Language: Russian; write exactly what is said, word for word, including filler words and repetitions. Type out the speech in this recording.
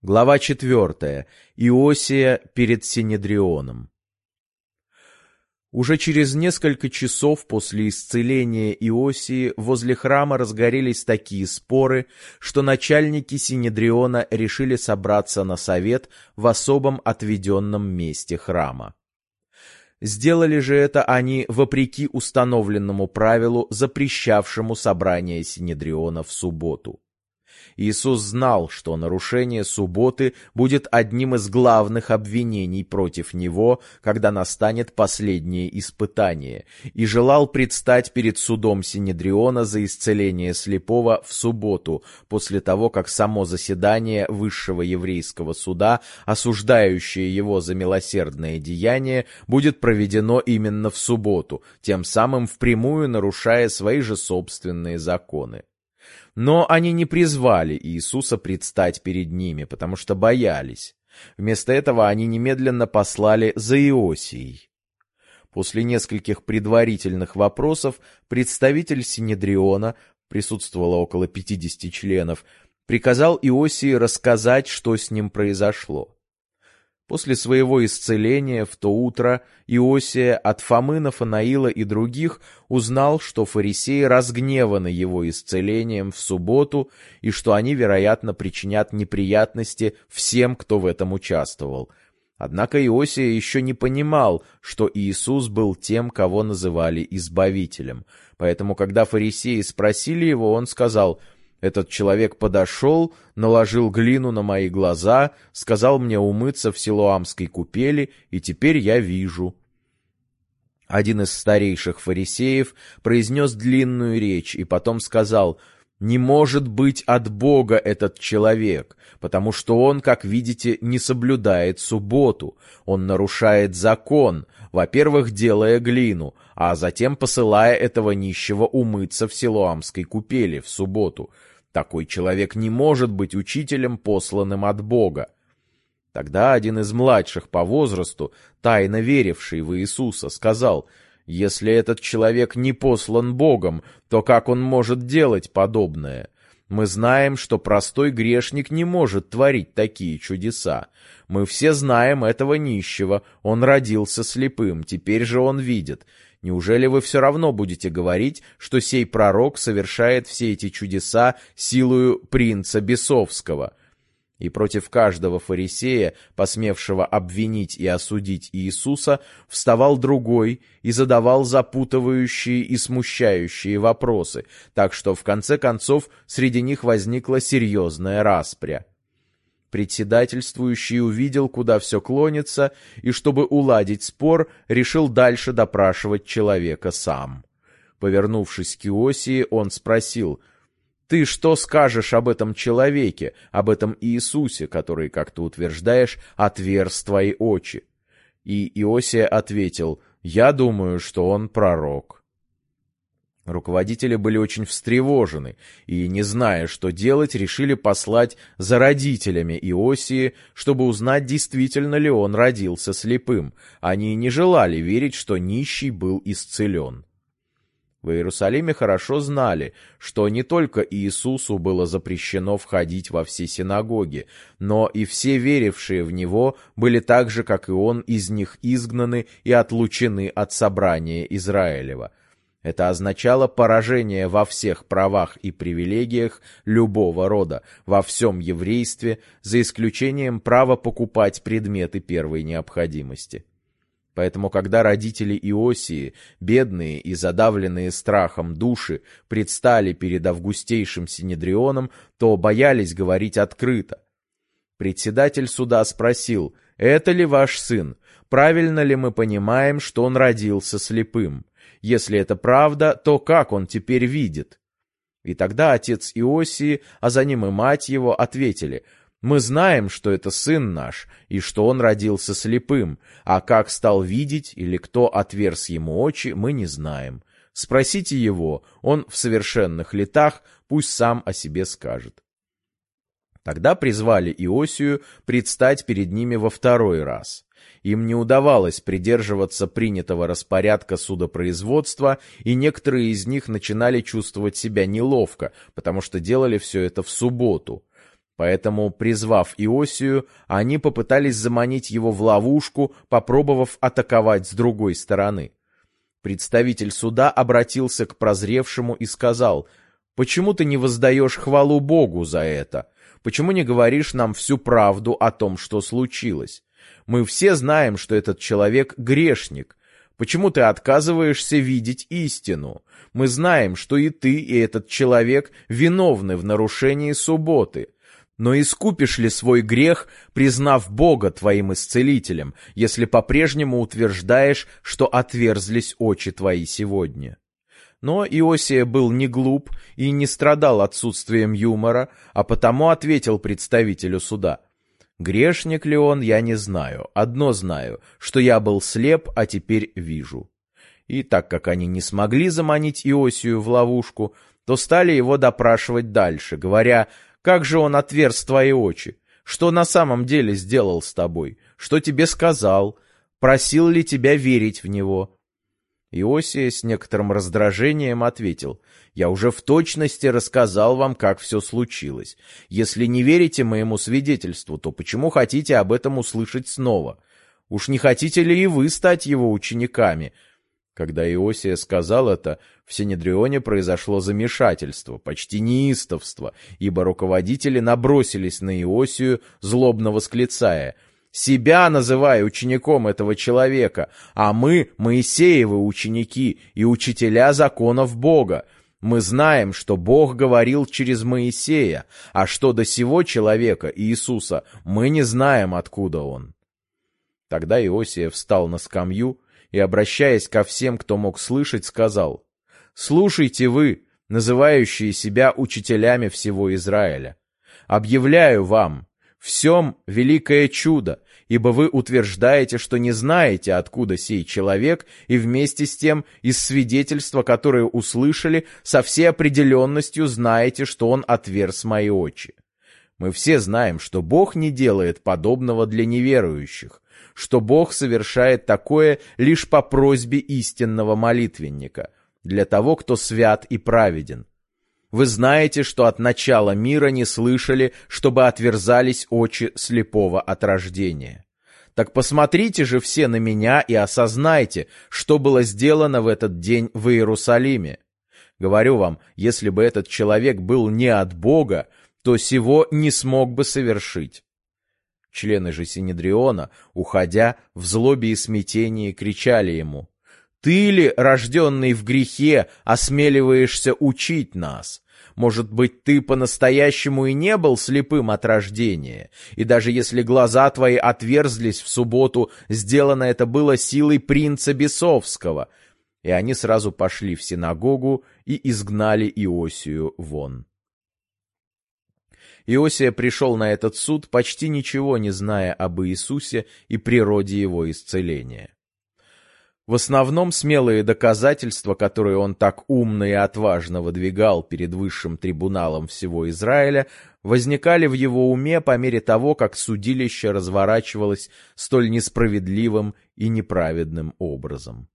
Глава четвертая. Иосия перед Синедрионом. Уже через несколько часов после исцеления Иосии возле храма разгорелись такие споры, что начальники Синедриона решили собраться на совет в особом отведенном месте храма. Сделали же это они вопреки установленному правилу, запрещавшему собрание Синедриона в субботу. Иисус знал, что нарушение субботы будет одним из главных обвинений против Него, когда настанет последнее испытание, и желал предстать перед судом Синедриона за исцеление слепого в субботу, после того, как само заседание высшего еврейского суда, осуждающее его за милосердное деяние, будет проведено именно в субботу, тем самым впрямую нарушая свои же собственные законы. Но они не призвали Иисуса предстать перед ними, потому что боялись. Вместо этого они немедленно послали за Иосией. После нескольких предварительных вопросов представитель Синедриона, присутствовало около пятидесяти членов, приказал Иосии рассказать, что с ним произошло. После своего исцеления в то утро Иосия от Фомы, Нафанаила и других узнал, что фарисеи разгневаны его исцелением в субботу и что они, вероятно, причинят неприятности всем, кто в этом участвовал. Однако Иосия еще не понимал, что Иисус был тем, кого называли Избавителем. Поэтому, когда фарисеи спросили его, он сказал: «Этот человек подошел, наложил глину на мои глаза, сказал мне умыться в Силоамской купели, и теперь я вижу». Один из старейших фарисеев произнес длинную речь и потом сказал: «Не может быть от Бога этот человек, потому что он, как видите, не соблюдает субботу, он нарушает закон, во-первых, делая глину, а затем посылая этого нищего умыться в Силоамской купели в субботу. Такой человек не может быть учителем, посланным от Бога». Тогда один из младших по возрасту, тайно веривший в Иисуса, сказал: «Если этот человек не послан Богом, то как он может делать подобное? Мы знаем, что простой грешник не может творить такие чудеса. Мы все знаем этого нищего, он родился слепым, теперь же он видит. Неужели вы все равно будете говорить, что сей пророк совершает все эти чудеса силою принца бесовского?» И против каждого фарисея, посмевшего обвинить и осудить Иисуса, вставал другой и задавал запутывающие и смущающие вопросы, так что в конце концов среди них возникла серьезная распря. Председательствующий увидел, куда все клонится, и, чтобы уладить спор, решил дальше допрашивать человека сам. Повернувшись к Иосии, он спросил: «Ты что скажешь об этом человеке, об этом Иисусе, который, как ты утверждаешь, отверз твои очи?» И Иосия ответил: «Я думаю, что он пророк». Руководители были очень встревожены и, не зная, что делать, решили послать за родителями Иосии, чтобы узнать, действительно ли он родился слепым. Они не желали верить, что нищий был исцелен. В Иерусалиме хорошо знали, что не только Иисусу было запрещено входить во все синагоги, но и все верившие в Него были так же, как и Он, из них изгнаны и отлучены от собрания Израилева. Это означало поражение во всех правах и привилегиях любого рода, во всем еврействе, за исключением права покупать предметы первой необходимости. Поэтому, когда родители Иосии, бедные и задавленные страхом души, предстали перед августейшим Синедрионом, то боялись говорить открыто. Председатель суда спросил: «Это ли ваш сын? Правильно ли мы понимаем, что он родился слепым? Если это правда, то как он теперь видит?» И тогда отец Иосии, а за ним и мать его, ответили: «Мы знаем, что это сын наш, и что он родился слепым, а как стал видеть или кто отверз ему очи, мы не знаем. Спросите его, он в совершенных летах, пусть сам о себе скажет». Тогда призвали Иосию предстать перед ними во второй раз. Им не удавалось придерживаться принятого распорядка судопроизводства, и некоторые из них начинали чувствовать себя неловко, потому что делали все это в субботу. Поэтому, призвав Иосию, они попытались заманить его в ловушку, попробовав атаковать с другой стороны. Представитель суда обратился к прозревшему и сказал: «Почему ты не воздаешь хвалу Богу за это? Почему не говоришь нам всю правду о том, что случилось? Мы все знаем, что этот человек грешник. Почему ты отказываешься видеть истину? Мы знаем, что и ты, и этот человек виновны в нарушении субботы. Но искупишь ли свой грех, признав Бога твоим исцелителем, если по-прежнему утверждаешь, что отверзлись очи твои сегодня?» Но Иосия был не глуп и не страдал отсутствием юмора, а потому ответил представителю суда: «Грешник ли он, я не знаю. Одно знаю, что я был слеп, а теперь вижу». И так как они не смогли заманить Иосию в ловушку, то стали его допрашивать дальше, говоря: «Как же он отверз твои очи? Что на самом деле сделал с тобой? Что тебе сказал? Просил ли тебя верить в него?» Иосия с некоторым раздражением ответил: «Я уже в точности рассказал вам, как все случилось. Если не верите моему свидетельству, то почему хотите об этом услышать снова? Уж не хотите ли и вы стать его учениками?» Когда Иосия сказал это, в Синедрионе произошло замешательство, почти неистовство, ибо руководители набросились на Иосию, злобно восклицая: «Себя называй учеником этого человека, а мы — Моисеевы ученики и учителя законов Бога. Мы знаем, что Бог говорил через Моисея, а что до сего человека, Иисуса, мы не знаем, откуда он». Тогда Иосия встал на скамью и, обращаясь ко всем, кто мог слышать, сказал: «Слушайте вы, называющие себя учителями всего Израиля. Объявляю вам, в сем великое чудо, ибо вы утверждаете, что не знаете, откуда сей человек, и вместе с тем из свидетельства, которое услышали, со всей определенностью знаете, что он отверз мои очи. Мы все знаем, что Бог не делает подобного для неверующих, что Бог совершает такое лишь по просьбе истинного молитвенника, для того, кто свят и праведен. Вы знаете, что от начала мира не слышали, чтобы отверзались очи слепого от рождения. Так посмотрите же все на меня и осознайте, что было сделано в этот день в Иерусалиме. Говорю вам, если бы этот человек был не от Бога, то сего не смог бы совершить». Члены же Синедриона, уходя, в злобе и смятении кричали ему: «Ты ли, рожденный в грехе, осмеливаешься учить нас? Может быть, ты по-настоящему и не был слепым от рождения, и даже если глаза твои отверзлись в субботу, сделано это было силой принца бесовского». И они сразу пошли в синагогу и изгнали Иосию вон. Иосия пришел на этот суд, почти ничего не зная об Иисусе и природе его исцеления. В основном смелые доказательства, которые он так умно и отважно выдвигал перед высшим трибуналом всего Израиля, возникали в его уме по мере того, как судилище разворачивалось столь несправедливым и неправедным образом.